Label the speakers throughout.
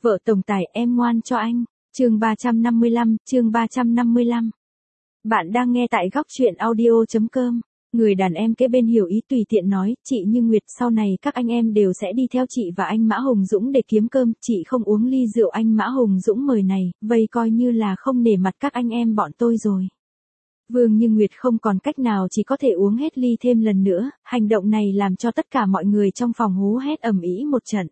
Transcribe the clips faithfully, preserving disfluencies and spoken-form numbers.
Speaker 1: Vợ tổng tài em ngoan cho anh. Chương ba trăm năm mươi lăm, chương ba trăm năm mươi lăm. Bạn đang nghe tại góc truyện audio chấm com. Người đàn em kế bên hiểu ý tùy tiện nói, chị Như Nguyệt sau này các anh em đều sẽ đi theo chị và anh Mã Hùng Dũng để kiếm cơm, chị không uống ly rượu anh Mã Hùng Dũng mời này, vậy coi như là không nể mặt các anh em bọn tôi rồi. Vương Như Nguyệt không còn cách nào chỉ có thể uống hết ly thêm lần nữa, hành động này làm cho tất cả mọi người trong phòng hú hét ầm ĩ một trận.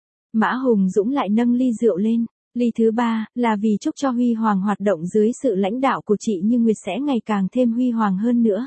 Speaker 1: Mã Hùng Dũng lại nâng ly rượu lên. Ly thứ ba, là vì chúc cho Huy Hoàng hoạt động dưới sự lãnh đạo của chị Như Nguyệt sẽ ngày càng thêm huy hoàng hơn nữa.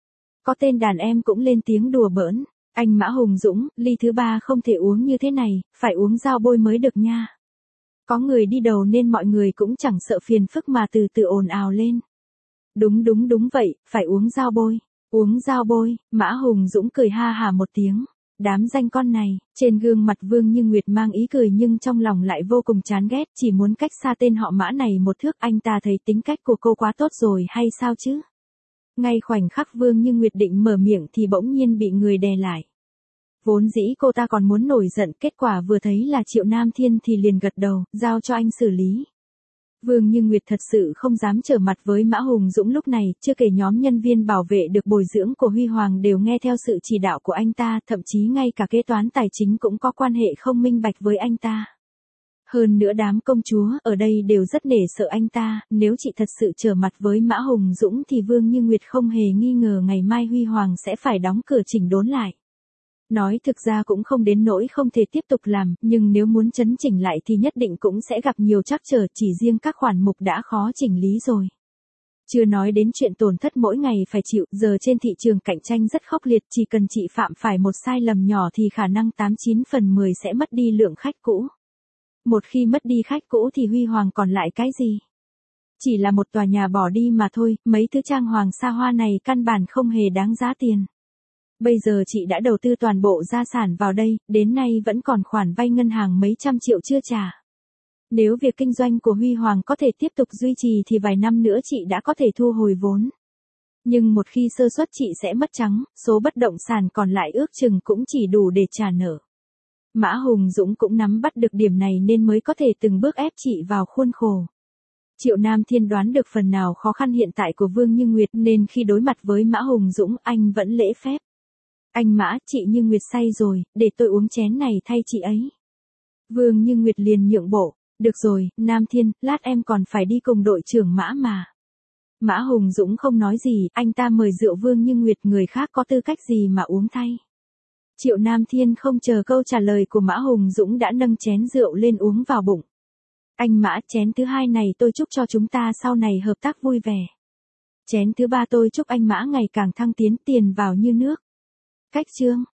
Speaker 1: Có tên đàn em cũng lên tiếng đùa bỡn. Anh Mã Hùng Dũng, ly thứ ba không thể uống như thế này, phải uống dao bôi mới được nha. Có người đi đầu nên mọi người cũng chẳng sợ phiền phức mà từ từ ồn ào lên. Đúng đúng đúng vậy, phải uống dao bôi. Uống dao bôi, Mã Hùng Dũng cười ha hà một tiếng. Đám danh con này, trên gương mặt Vương Như Nguyệt mang ý cười nhưng trong lòng lại vô cùng chán ghét, chỉ muốn cách xa tên họ Mã này một thước. Anh ta thấy tính cách của cô quá tốt rồi hay sao chứ? Ngay khoảnh khắc Vương Như Nguyệt định mở miệng thì bỗng nhiên bị người đè lại. Vốn dĩ cô ta còn muốn nổi giận, kết quả vừa thấy là Triệu Nam Thiên thì liền gật đầu, giao cho anh xử lý. Vương Như Nguyệt thật sự không dám trở mặt với Mã Hùng Dũng lúc này, chưa kể nhóm nhân viên bảo vệ được bồi dưỡng của Huy Hoàng đều nghe theo sự chỉ đạo của anh ta, thậm chí ngay cả kế toán tài chính cũng có quan hệ không minh bạch với anh ta. Hơn nữa đám công chúa ở đây đều rất nể sợ anh ta, nếu chị thật sự trở mặt với Mã Hùng Dũng thì Vương Như Nguyệt không hề nghi ngờ ngày mai Huy Hoàng sẽ phải đóng cửa chỉnh đốn lại. Nói thực ra cũng không đến nỗi không thể tiếp tục làm, nhưng nếu muốn chấn chỉnh lại thì nhất định cũng sẽ gặp nhiều trắc trở, chỉ riêng các khoản mục đã khó chỉnh lý rồi. Chưa nói đến chuyện tổn thất mỗi ngày phải chịu, giờ trên thị trường cạnh tranh rất khốc liệt, chỉ cần chị phạm phải một sai lầm nhỏ thì khả năng tám chín phần mười sẽ mất đi lượng khách cũ. Một khi mất đi khách cũ thì Huy Hoàng còn lại cái gì? Chỉ là một tòa nhà bỏ đi mà thôi, mấy thứ trang hoàng xa hoa này căn bản không hề đáng giá tiền. Bây giờ chị đã đầu tư toàn bộ gia sản vào đây, đến nay vẫn còn khoản vay ngân hàng mấy trăm triệu chưa trả. Nếu việc kinh doanh của Huy Hoàng có thể tiếp tục duy trì thì vài năm nữa chị đã có thể thu hồi vốn. Nhưng một khi sơ suất chị sẽ mất trắng, số bất động sản còn lại ước chừng cũng chỉ đủ để trả nợ. Mã Hùng Dũng cũng nắm bắt được điểm này nên mới có thể từng bước ép chị vào khuôn khổ. Triệu Nam Thiên đoán được phần nào khó khăn hiện tại của Vương Như Nguyệt nên khi đối mặt với Mã Hùng Dũng anh vẫn lễ phép. Anh Mã, chị Như Nguyệt say rồi, để tôi uống chén này thay chị ấy. Vương Như Nguyệt liền nhượng bộ, được rồi, Nam Thiên, lát em còn phải đi cùng đội trưởng Mã mà. Mã Hùng Dũng không nói gì, anh ta mời rượu Vương Như Nguyệt, người khác có tư cách gì mà uống thay. Triệu Nam Thiên không chờ câu trả lời của Mã Hùng Dũng đã nâng chén rượu lên uống vào bụng. Anh Mã, chén thứ hai này tôi chúc cho chúng ta sau này hợp tác vui vẻ. Chén thứ ba tôi chúc anh Mã ngày càng thăng tiến, tiền vào như nước. Cách chương.